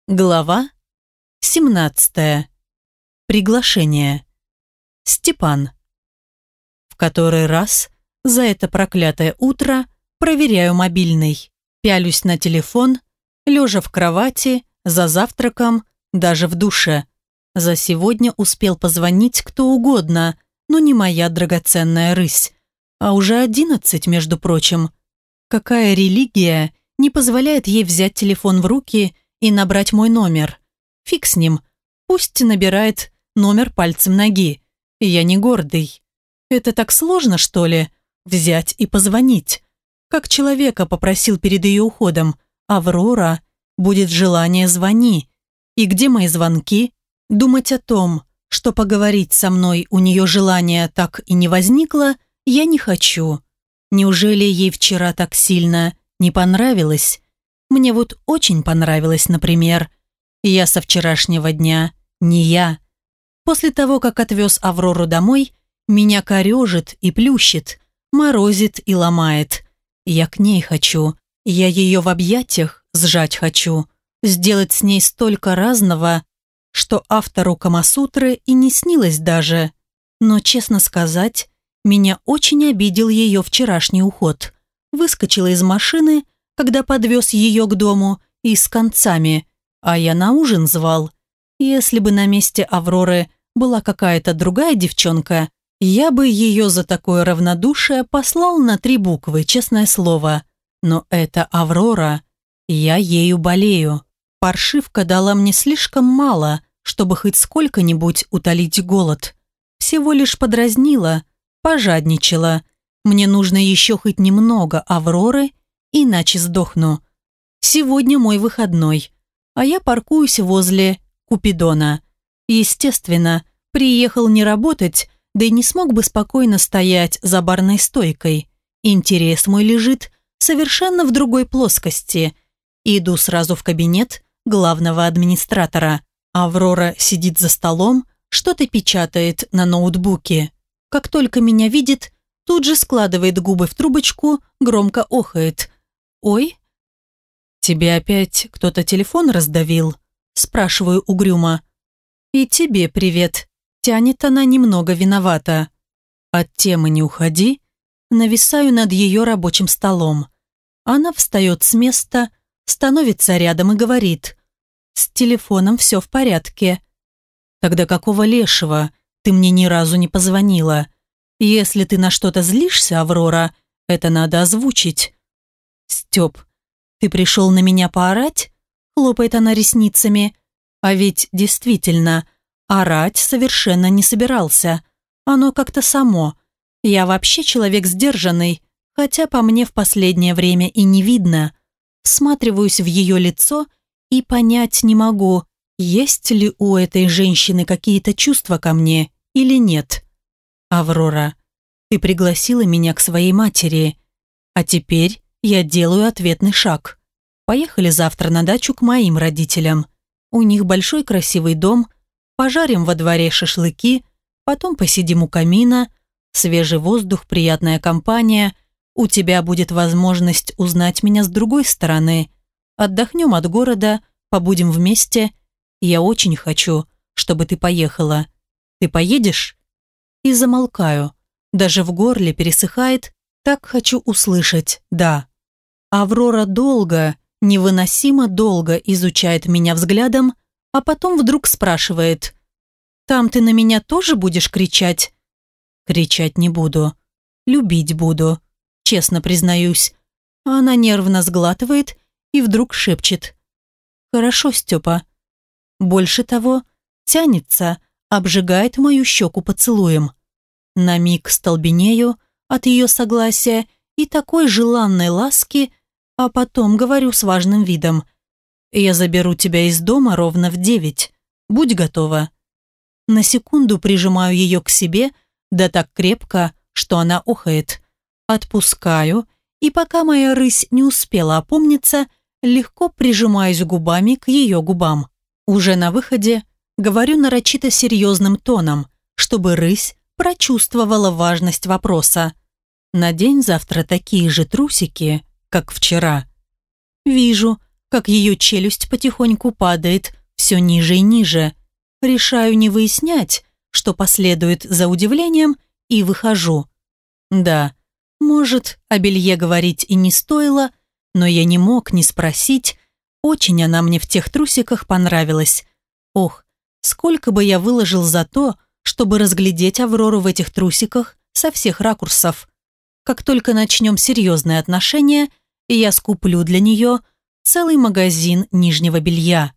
Глава 17. Приглашение. Степан. В который раз за это проклятое утро проверяю мобильный. Пялюсь на телефон, лежа в кровати, за завтраком, даже в душе. За сегодня успел позвонить кто угодно, но не моя драгоценная рысь. А уже 11, между прочим. Какая религия не позволяет ей взять телефон в руки и набрать мой номер? Фиг с ним. Пусть набирает номер пальцем ноги. Я не гордый. Это так сложно, что ли? Взять и позвонить. Как человека попросил перед ее уходом: «Аврора, будет желание, звони». И где мои звонки? Думать о том, что поговорить со мной у нее желания так и не возникло, я не хочу. Неужели ей вчера так сильно не понравилось? Мне вот очень понравилось, например. Я со вчерашнего дня не я. После того, как отвез Аврору домой, меня корежит и плющит, морозит и ломает. Я к ней хочу. Я ее в объятиях сжать хочу. Сделать с ней столько разного, что автору Камасутры и не снилось даже. Но, честно сказать, меня очень обидел ее вчерашний уход. Выскочила из машины, когда подвез ее к дому, и с концами, а я на ужин звал. Если бы на месте Авроры была какая-то другая девчонка, я бы ее за такое равнодушие послал на 3 буквы, честное слово. Но это Аврора, я ею болею. Паршивка дала мне слишком мало, чтобы хоть сколько-нибудь утолить голод. Всего лишь подразнила, пожадничала. Мне нужно еще хоть немного Авроры, иначе сдохну. Сегодня мой выходной, а я паркуюсь возле Купидона. Естественно, приехал не работать, да и не смог бы спокойно стоять за барной стойкой. Интерес мой лежит совершенно в другой плоскости. Иду сразу в кабинет главного администратора. Аврора сидит за столом, что-то печатает на ноутбуке. Как только меня видит, тут же складывает губы в трубочку, громко охает. «Ой, тебе опять кто-то телефон раздавил?» Спрашиваю угрюмо. «И тебе привет». Тянет она немного виновата. От темы не уходи. Нависаю над ее рабочим столом. Она встает с места, становится рядом и говорит: «С телефоном все в порядке». «Тогда какого лешего ты мне ни разу не позвонила? Если ты на что-то злишься, Аврора, это надо озвучить». «Степ, ты пришел на меня поорать?» Хлопает она ресницами. А ведь действительно, орать совершенно не собирался. Оно как-то само. Я вообще человек сдержанный, хотя по мне в последнее время и не видно. Всматриваюсь в ее лицо и понять не могу, есть ли у этой женщины какие-то чувства ко мне или нет. «Аврора, ты пригласила меня к своей матери, а теперь я делаю ответный шаг. Поехали завтра на дачу к моим родителям. У них большой красивый дом, пожарим во дворе шашлыки, потом посидим у камина, свежий воздух, приятная компания. У тебя будет возможность узнать меня с другой стороны. Отдохнем от города, побудем вместе. Я очень хочу, чтобы ты поехала. Ты поедешь?» И замолкаю. Даже в горле пересыхает, так хочу услышать «да». Аврора долго, невыносимо долго изучает меня взглядом, а потом вдруг спрашивает: «Там ты на меня тоже будешь кричать?» «Кричать не буду. Любить буду, честно признаюсь». Она нервно сглатывает и вдруг шепчет: «Хорошо, Степа». Больше того, тянется, обжигает мою щеку поцелуем. На миг столбенею от ее согласия и такой желанной ласки, а потом говорю с важным видом: «Я заберу тебя из дома ровно в 9. Будь готова». На секунду прижимаю ее к себе, да так крепко, что она охает. Отпускаю, и пока моя рысь не успела опомниться, легко прижимаюсь губами к ее губам. Уже на выходе говорю нарочито серьезным тоном, чтобы рысь прочувствовала важность вопроса. «Надень завтра такие же трусики, как вчера». Вижу, как ее челюсть потихоньку падает все ниже и ниже. Решаю не выяснять, что последует за удивлением, и выхожу. Да, может, о белье говорить и не стоило, но я не мог не спросить. Очень она мне в тех трусиках понравилась. Ох, сколько бы я выложил за то, чтобы разглядеть Аврору в этих трусиках со всех ракурсов. Как только начнем серьезные отношения, я скуплю для нее целый магазин нижнего белья.